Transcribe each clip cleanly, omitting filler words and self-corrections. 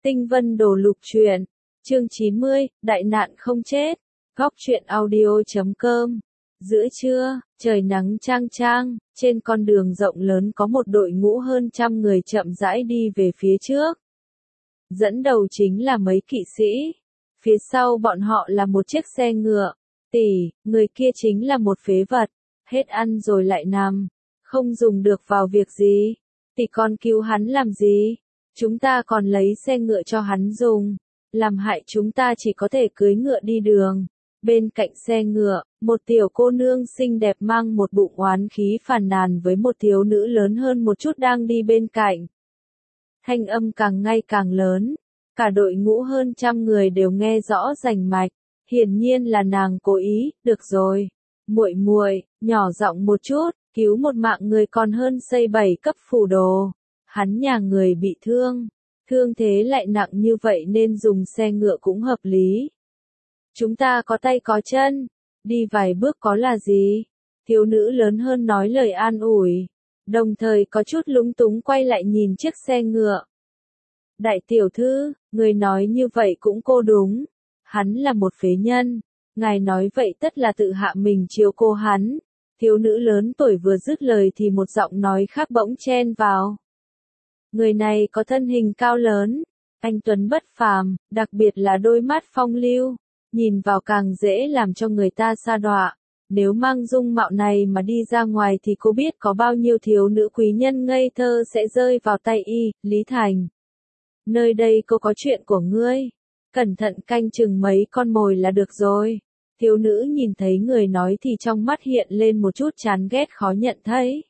Tinh Vân Đồ Lục Truyện, chương 90, Đại nạn không chết, góc truyện audio.com. Giữa trưa, trời nắng chang chang, trên con đường rộng lớn có một đội ngũ hơn 100 người chậm rãi đi về phía trước. Dẫn đầu chính là mấy kỵ sĩ. Phía sau bọn họ là một chiếc xe ngựa. Người kia chính là một phế vật, hết ăn rồi lại nằm, không dùng được vào việc gì. Tỷ con cứu hắn làm gì? Chúng ta còn lấy xe ngựa cho hắn dùng, làm hại chúng ta chỉ có thể cưỡi ngựa đi đường. Bên cạnh xe ngựa, một tiểu cô nương xinh đẹp mang một bụng oán khí phàn nàn với một thiếu nữ lớn hơn một chút đang đi bên cạnh. Thanh âm càng ngày càng lớn, cả đội ngũ hơn 100 người đều nghe rõ rành mạch, hiển nhiên là nàng cố ý. Được rồi, muội muội, nhỏ giọng một chút, cứu một mạng người còn hơn xây 7 cấp phù đồ. Hắn nhà người bị thương thế lại nặng như vậy nên dùng xe ngựa cũng hợp lý. Chúng ta có tay có chân, đi vài bước có là gì? Thiếu nữ lớn hơn nói lời an ủi, đồng thời có chút lúng túng quay lại nhìn chiếc xe ngựa. Đại tiểu thư, người nói như vậy cũng cô đúng. Hắn là một phế nhân, ngài nói vậy tất là tự hạ mình chiếu cô hắn. Thiếu nữ lớn tuổi vừa dứt lời thì một giọng nói khác bỗng chen vào. Người này có thân hình cao lớn, anh tuấn bất phàm, đặc biệt là đôi mắt phong lưu, nhìn vào càng dễ làm cho người ta sa đọa. Nếu mang dung mạo này mà đi ra ngoài thì cô biết có bao nhiêu thiếu nữ quý nhân ngây thơ sẽ rơi vào tay y. Lý Thành. Nơi đây cô có chuyện của ngươi, cẩn thận canh chừng mấy con mồi là được rồi. Thiếu nữ nhìn thấy người nói thì trong mắt hiện lên một chút chán ghét khó nhận thấy.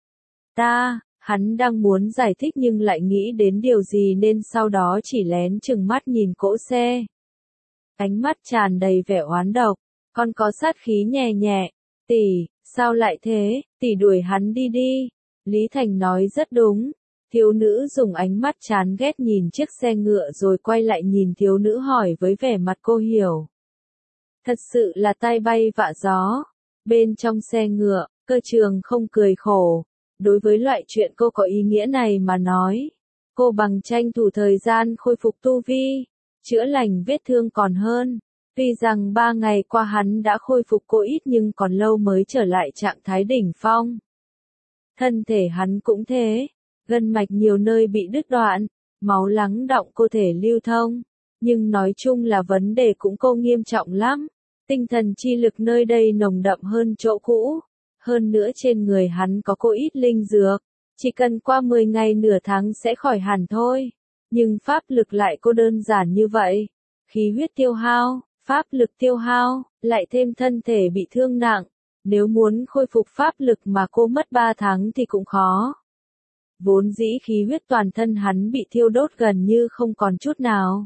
Hắn đang muốn giải thích nhưng lại nghĩ đến điều gì nên sau đó chỉ lén chừng mắt nhìn cỗ xe. Ánh mắt tràn đầy vẻ oán độc, còn có sát khí nhẹ nhẹ. Tỷ, sao lại thế, tỷ đuổi hắn đi đi. Lý Thành nói rất đúng. Thiếu nữ dùng ánh mắt chán ghét nhìn chiếc xe ngựa rồi quay lại nhìn thiếu nữ hỏi với vẻ mặt cô hiểu. Thật sự là tai bay vạ gió. Bên trong xe ngựa, Cơ Trường không cười khổ. Đối với loại chuyện cô có ý nghĩa này mà nói, cô bằng tranh thủ thời gian khôi phục tu vi, chữa lành vết thương còn hơn. Tuy rằng 3 ngày qua hắn đã khôi phục cô ít nhưng còn lâu mới trở lại trạng thái đỉnh phong. Thân thể hắn cũng thế, gân mạch nhiều nơi bị đứt đoạn, máu lắng đọng cơ thể lưu thông. Nhưng nói chung là vấn đề cũng cô nghiêm trọng lắm, tinh thần chi lực nơi đây nồng đậm hơn chỗ cũ. Hơn nữa trên người hắn có cô ít linh dược, chỉ cần qua 10 ngày nửa tháng sẽ khỏi hẳn thôi. Nhưng pháp lực lại cô đơn giản như vậy. Khí huyết tiêu hao, pháp lực tiêu hao, lại thêm thân thể bị thương nặng. Nếu muốn khôi phục pháp lực mà cô mất 3 tháng thì cũng khó. Vốn dĩ khí huyết toàn thân hắn bị thiêu đốt gần như không còn chút nào.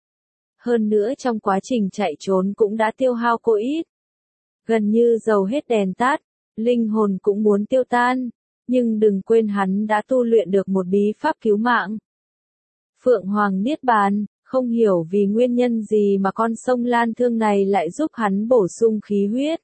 Hơn nữa trong quá trình chạy trốn cũng đã tiêu hao cô ít. Gần như dầu hết đèn tắt. Linh hồn cũng muốn tiêu tan, nhưng đừng quên hắn đã tu luyện được một bí pháp cứu mạng. Phượng Hoàng Niết Bàn, không hiểu vì nguyên nhân gì mà con sông Lan Thương này lại giúp hắn bổ sung khí huyết,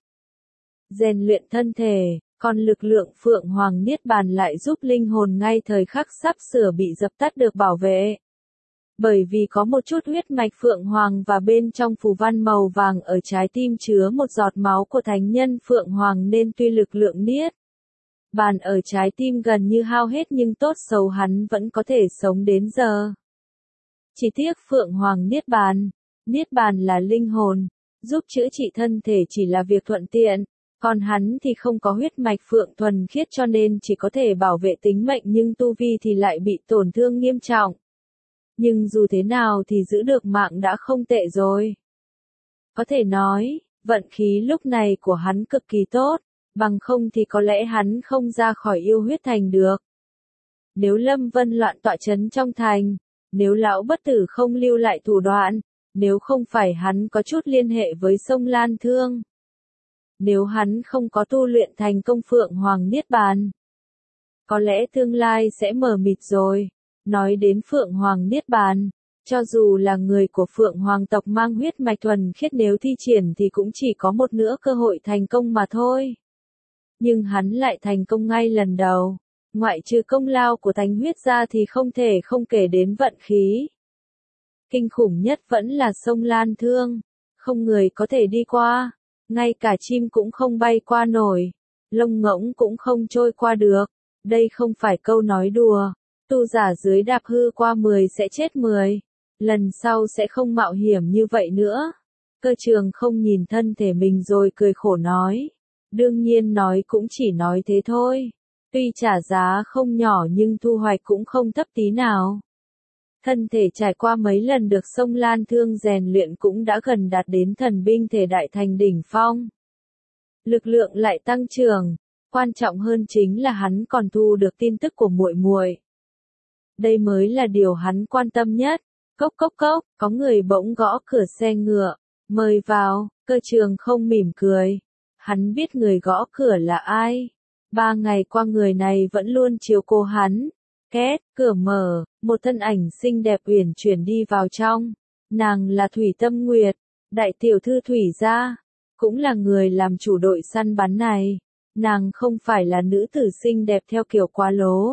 rèn luyện thân thể, còn lực lượng Phượng Hoàng Niết Bàn lại giúp linh hồn ngay thời khắc sắp sửa bị dập tắt được bảo vệ. Bởi vì có một chút huyết mạch Phượng Hoàng và bên trong phù văn màu vàng ở trái tim chứa một giọt máu của thánh nhân Phượng Hoàng nên tuy lực lượng Niết Bàn ở trái tim gần như hao hết nhưng tốt xấu hắn vẫn có thể sống đến giờ. Chỉ tiếc Phượng Hoàng Niết Bàn là linh hồn, giúp chữa trị thân thể chỉ là việc thuận tiện, còn hắn thì không có huyết mạch Phượng thuần khiết cho nên chỉ có thể bảo vệ tính mệnh nhưng tu vi thì lại bị tổn thương nghiêm trọng. Nhưng dù thế nào thì giữ được mạng đã không tệ rồi. Có thể nói, vận khí lúc này của hắn cực kỳ tốt, bằng không thì có lẽ hắn không ra khỏi yêu huyết thành được. Nếu Lâm Vân loạn tọa trấn trong thành, nếu lão bất tử không lưu lại thủ đoạn, nếu không phải hắn có chút liên hệ với sông Lan Thương, nếu hắn không có tu luyện thành công Phượng Hoàng Niết Bàn, có lẽ tương lai sẽ mờ mịt rồi. Nói đến Phượng Hoàng Niết Bàn, cho dù là người của Phượng Hoàng tộc mang huyết mạch thuần khiết nếu thi triển thì cũng chỉ có một nửa cơ hội thành công mà thôi. Nhưng hắn lại thành công ngay lần đầu, ngoại trừ công lao của Thánh huyết ra thì không thể không kể đến vận khí. Kinh khủng nhất vẫn là sông Lan Thương, không người có thể đi qua, ngay cả chim cũng không bay qua nổi, lông ngỗng cũng không trôi qua được. Đây không phải câu nói đùa, tu giả dưới đạp hư qua 10 sẽ chết 10, lần sau sẽ không mạo hiểm như vậy nữa. Cơ Trường không nhìn thân thể mình rồi cười khổ nói, đương nhiên nói cũng chỉ nói thế thôi, tuy trả giá không nhỏ nhưng thu hoạch cũng không thấp tí nào. Thân thể trải qua mấy lần được sông Lan Thương rèn luyện cũng đã gần đạt đến thần binh thể đại thành đỉnh phong. Lực lượng lại tăng trưởng, quan trọng hơn chính là hắn còn thu được tin tức của muội muội. Đây mới là điều hắn quan tâm nhất. Cốc cốc cốc, có người bỗng gõ cửa xe ngựa, mời vào. Cơ Trường không mỉm cười. Hắn biết người gõ cửa là ai. 3 ngày qua người này vẫn luôn chiếu cố hắn. Két, cửa mở, một thân ảnh xinh đẹp uyển chuyển đi vào trong. Nàng là Thủy Tâm Nguyệt, đại tiểu thư Thủy gia, cũng là người làm chủ đội săn bắn này. Nàng không phải là nữ tử xinh đẹp theo kiểu quá lố.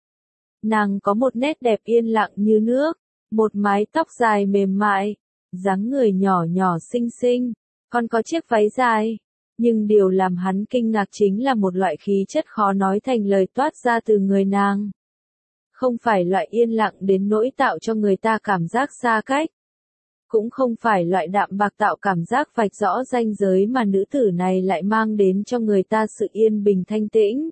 Nàng có một nét đẹp yên lặng như nước, một mái tóc dài mềm mại, dáng người nhỏ nhỏ xinh xinh, còn có chiếc váy dài. Nhưng điều làm hắn kinh ngạc chính là một loại khí chất khó nói thành lời toát ra từ người nàng. Không phải loại yên lặng đến nỗi tạo cho người ta cảm giác xa cách. Cũng không phải loại đạm bạc tạo cảm giác vạch rõ ranh giới mà nữ tử này lại mang đến cho người ta sự yên bình thanh tĩnh.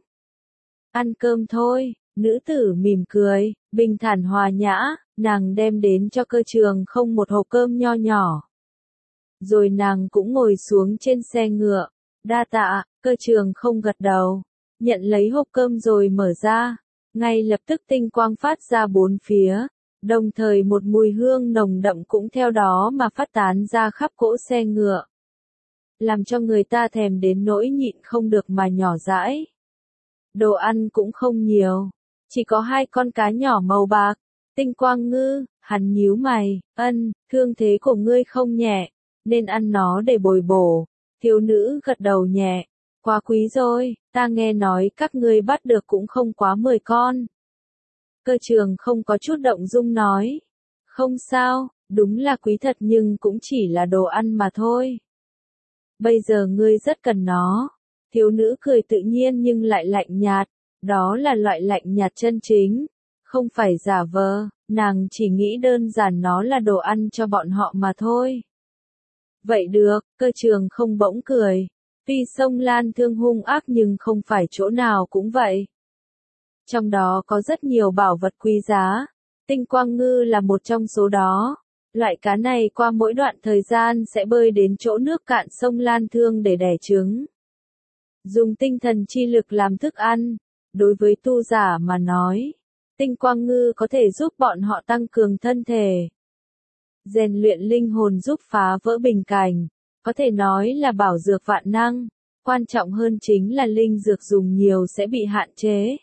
Ăn cơm thôi, nữ tử mỉm cười, bình thản hòa nhã, nàng đem đến cho Cơ Trường không một hộp cơm nho nhỏ. Rồi nàng cũng ngồi xuống trên xe ngựa, đa tạ. Cơ Trường không gật đầu, nhận lấy hộp cơm rồi mở ra, ngay lập tức tinh quang phát ra bốn phía. Đồng thời một mùi hương nồng đậm cũng theo đó mà phát tán ra khắp cỗ xe ngựa. Làm cho người ta thèm đến nỗi nhịn không được mà nhỏ dãi. Đồ ăn cũng không nhiều. Chỉ có 2 con cá nhỏ màu bạc. Tinh Quang Ngư, hắn nhíu mày, thương thế của ngươi không nhẹ, nên ăn nó để bồi bổ. Thiếu nữ gật đầu nhẹ. Quá quý rồi, ta nghe nói các ngươi bắt được cũng không quá 10 con. Cơ Trường không có chút động dung nói. Không sao, đúng là quý thật nhưng cũng chỉ là đồ ăn mà thôi. Bây giờ ngươi rất cần nó. Thiếu nữ cười tự nhiên nhưng lại lạnh nhạt. Đó là loại lạnh nhạt chân chính. Không phải giả vờ, nàng chỉ nghĩ đơn giản nó là đồ ăn cho bọn họ mà thôi. Vậy được, Cơ Trường không bỗng cười. Tuy sông Lan Thương hung ác nhưng không phải chỗ nào cũng vậy. Trong đó có rất nhiều bảo vật quý giá. Tinh Quang Ngư là một trong số đó. Loại cá này qua mỗi đoạn thời gian sẽ bơi đến chỗ nước cạn sông Lan Thương để đẻ trứng. Dùng tinh thần chi lực làm thức ăn. Đối với tu giả mà nói, Tinh Quang Ngư có thể giúp bọn họ tăng cường thân thể, rèn luyện linh hồn, giúp phá vỡ bình cảnh. Có thể nói là bảo dược vạn năng. Quan trọng hơn chính là linh dược dùng nhiều sẽ bị hạn chế.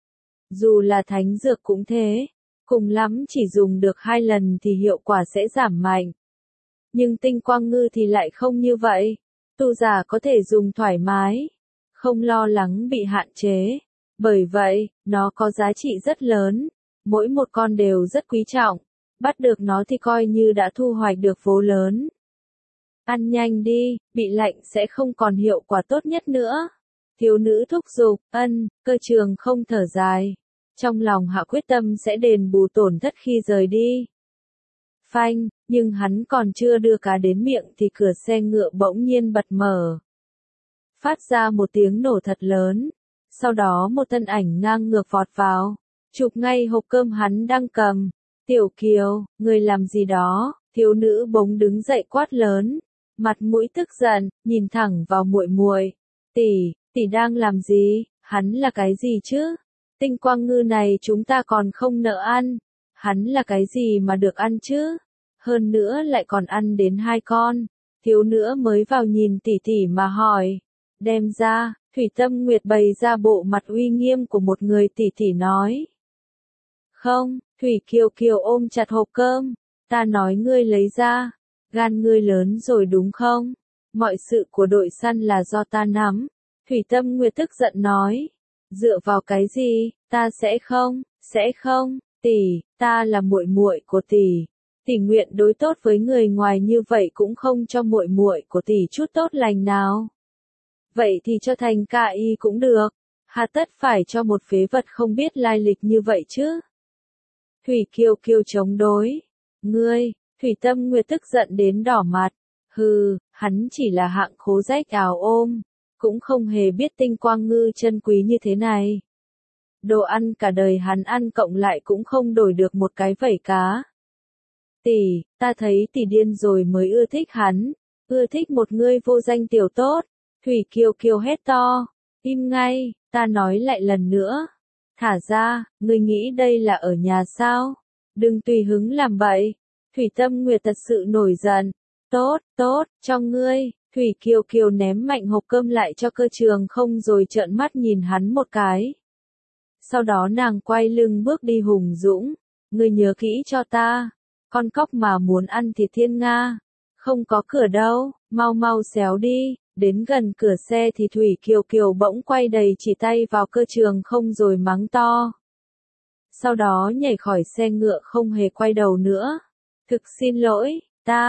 Dù là thánh dược cũng thế, cùng lắm chỉ dùng được 2 lần thì hiệu quả sẽ giảm mạnh. Nhưng Tinh Quang Ngư thì lại không như vậy. Tu giả có thể dùng thoải mái, không lo lắng bị hạn chế. Bởi vậy, nó có giá trị rất lớn. Mỗi một con đều rất quý trọng. Bắt được nó thì coi như đã thu hoạch được vố lớn. Ăn nhanh đi, bị lạnh sẽ không còn hiệu quả tốt nhất nữa. Thiếu nữ thúc giục, Cơ Trường không thở dài. Trong lòng hạ quyết tâm sẽ đền bù tổn thất khi rời đi. Phanh, nhưng hắn còn chưa đưa cá đến miệng thì cửa xe ngựa bỗng nhiên bật mở. Phát ra một tiếng nổ thật lớn. Sau đó một thân ảnh ngang ngược vọt vào, chụp ngay hộp cơm hắn đang cầm. Tiểu Kiều, người làm gì đó? Thiếu nữ bỗng đứng dậy quát lớn, mặt mũi tức giận, nhìn thẳng vào muội muội. Tỷ đang làm gì? Hắn là cái gì chứ? Tinh Quang Ngư này chúng ta còn không nỡ ăn. Hắn là cái gì mà được ăn chứ? Hơn nữa lại còn ăn đến 2 con. Thiếu nữ mới vào nhìn tỷ mà hỏi. Đem ra, Thủy Tâm Nguyệt bày ra bộ mặt uy nghiêm của một người tỷ nói. Không, Thủy Kiều Kiều ôm chặt hộp cơm. Ta nói ngươi lấy ra. Gan ngươi lớn rồi đúng không? Mọi sự của đội săn là do ta nắm. Thủy Tâm Nguyệt tức giận nói. Dựa vào cái gì? Ta sẽ không. Tỷ, ta là muội muội của tỷ. Tỷ nguyện đối tốt với người ngoài như vậy cũng không cho muội muội của tỷ chút tốt lành nào. Vậy thì cho thành ca y cũng được, hà tất phải cho một phế vật không biết lai lịch như vậy chứ. Thủy Kiều Kiều chống đối. Ngươi, Thủy Tâm Nguyệt tức giận đến đỏ mặt. Hừ, hắn chỉ là hạng khố rách áo ôm, cũng không hề biết tinh quang ngư chân quý như thế này. Đồ ăn cả đời hắn ăn cộng lại cũng không đổi được một cái vảy cá. Tỷ, ta thấy tỷ điên rồi mới ưa thích hắn, ưa thích một ngươi vô danh tiểu tốt. Thủy Kiều Kiều hét to, im ngay, ta nói lại lần nữa. Thả ra, ngươi nghĩ đây là ở nhà sao? Đừng tùy hứng làm bậy. Thủy Tâm Nguyệt thật sự nổi giận. Tốt, tốt, cho ngươi. Thủy Kiều Kiều ném mạnh hộp cơm lại cho Cơ Trường Không rồi trợn mắt nhìn hắn một cái. Sau đó nàng quay lưng bước đi hùng dũng. Ngươi nhớ kỹ cho ta. Con cóc mà muốn ăn thịt thiên nga. Không có cửa đâu, mau mau xéo đi. Đến gần cửa xe thì Thủy Kiều Kiều bỗng quay đầy chỉ tay vào Cơ Trường Không rồi mắng to. Sau đó nhảy khỏi xe ngựa không hề quay đầu nữa. Thực xin lỗi,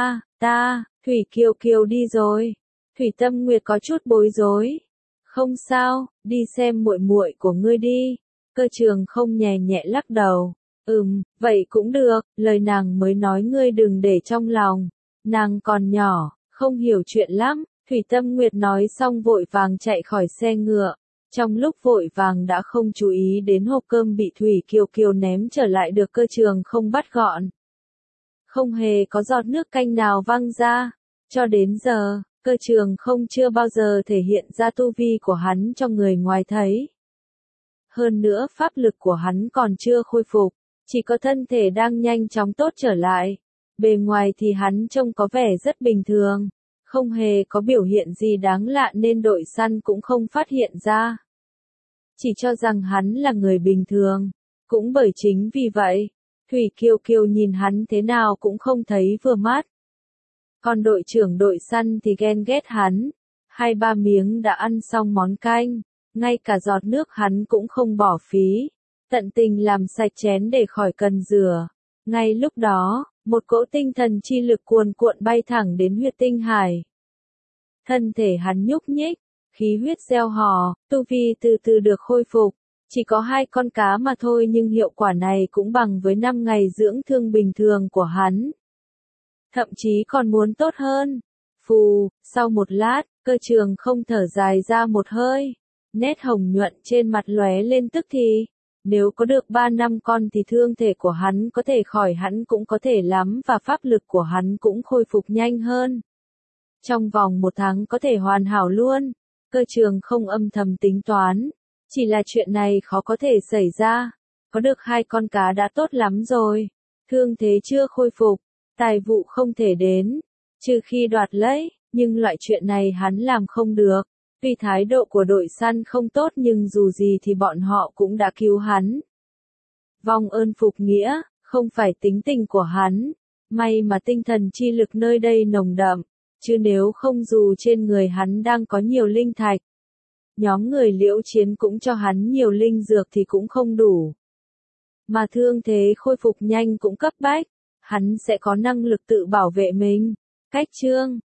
Thủy Kiều Kiều đi rồi. Thủy Tâm Nguyệt có chút bối rối. Không sao, đi xem muội muội của ngươi đi. Cơ Trường Không nhẹ nhẹ lắc đầu. Vậy cũng được, lời nàng mới nói ngươi đừng để trong lòng. Nàng còn nhỏ, không hiểu chuyện lắm. Thủy Tâm Nguyệt nói xong vội vàng chạy khỏi xe ngựa. Trong lúc vội vàng đã không chú ý đến hộp cơm bị Thủy Kiều Kiều ném trở lại được Cơ Trường Không bắt gọn. Không hề có giọt nước canh nào văng ra. Cho đến giờ, Cơ Trường Không chưa bao giờ thể hiện ra tu vi của hắn cho người ngoài thấy. Hơn nữa pháp lực của hắn còn chưa khôi phục, chỉ có thân thể đang nhanh chóng tốt trở lại. Bề ngoài thì hắn trông có vẻ rất bình thường, không hề có biểu hiện gì đáng lạ nên đội săn cũng không phát hiện ra. Chỉ cho rằng hắn là người bình thường. Cũng bởi chính vì vậy, Thủy Kiều Kiều nhìn hắn thế nào cũng không thấy vừa mắt. Còn đội trưởng đội săn thì ghen ghét hắn. 2-3 miếng đã ăn xong món canh, ngay cả giọt nước hắn cũng không bỏ phí. Tận tình làm sạch chén để khỏi cần rửa. Ngay lúc đó, một cỗ tinh thần chi lực cuồn cuộn bay thẳng đến huyệt tinh hải. Thân thể hắn nhúc nhích, khí huyết reo hò, tu vi từ từ được khôi phục. Chỉ có 2 con cá mà thôi nhưng hiệu quả này cũng bằng với 5 ngày dưỡng thương bình thường của hắn. Thậm chí còn muốn tốt hơn. Phù, sau một lát, Cơ Trường Không thở dài ra một hơi. Nét hồng nhuận trên mặt lóe lên tức thì. Nếu có được 3 năm con thì thương thể của hắn có thể khỏi hẳn cũng có thể lắm và pháp lực của hắn cũng khôi phục nhanh hơn. Trong vòng 1 tháng có thể hoàn hảo luôn. Cơ Trường Không âm thầm tính toán. Chỉ là chuyện này khó có thể xảy ra. Có được 2 con cá đã tốt lắm rồi. Thương thế chưa khôi phục. Tài vụ không thể đến. Trừ khi đoạt lấy. Nhưng loại chuyện này hắn làm không được. Tuy thái độ của đội săn không tốt nhưng dù gì thì bọn họ cũng đã cứu hắn. Vong ơn phục nghĩa, không phải tính tình của hắn. May mà tinh thần chi lực nơi đây nồng đậm. Chứ nếu không dù trên người hắn đang có nhiều linh thạch. Nhóm người Liễu Chiến cũng cho hắn nhiều linh dược thì cũng không đủ. Mà thương thế khôi phục nhanh cũng cấp bách. Hắn sẽ có năng lực tự bảo vệ mình. Cách chương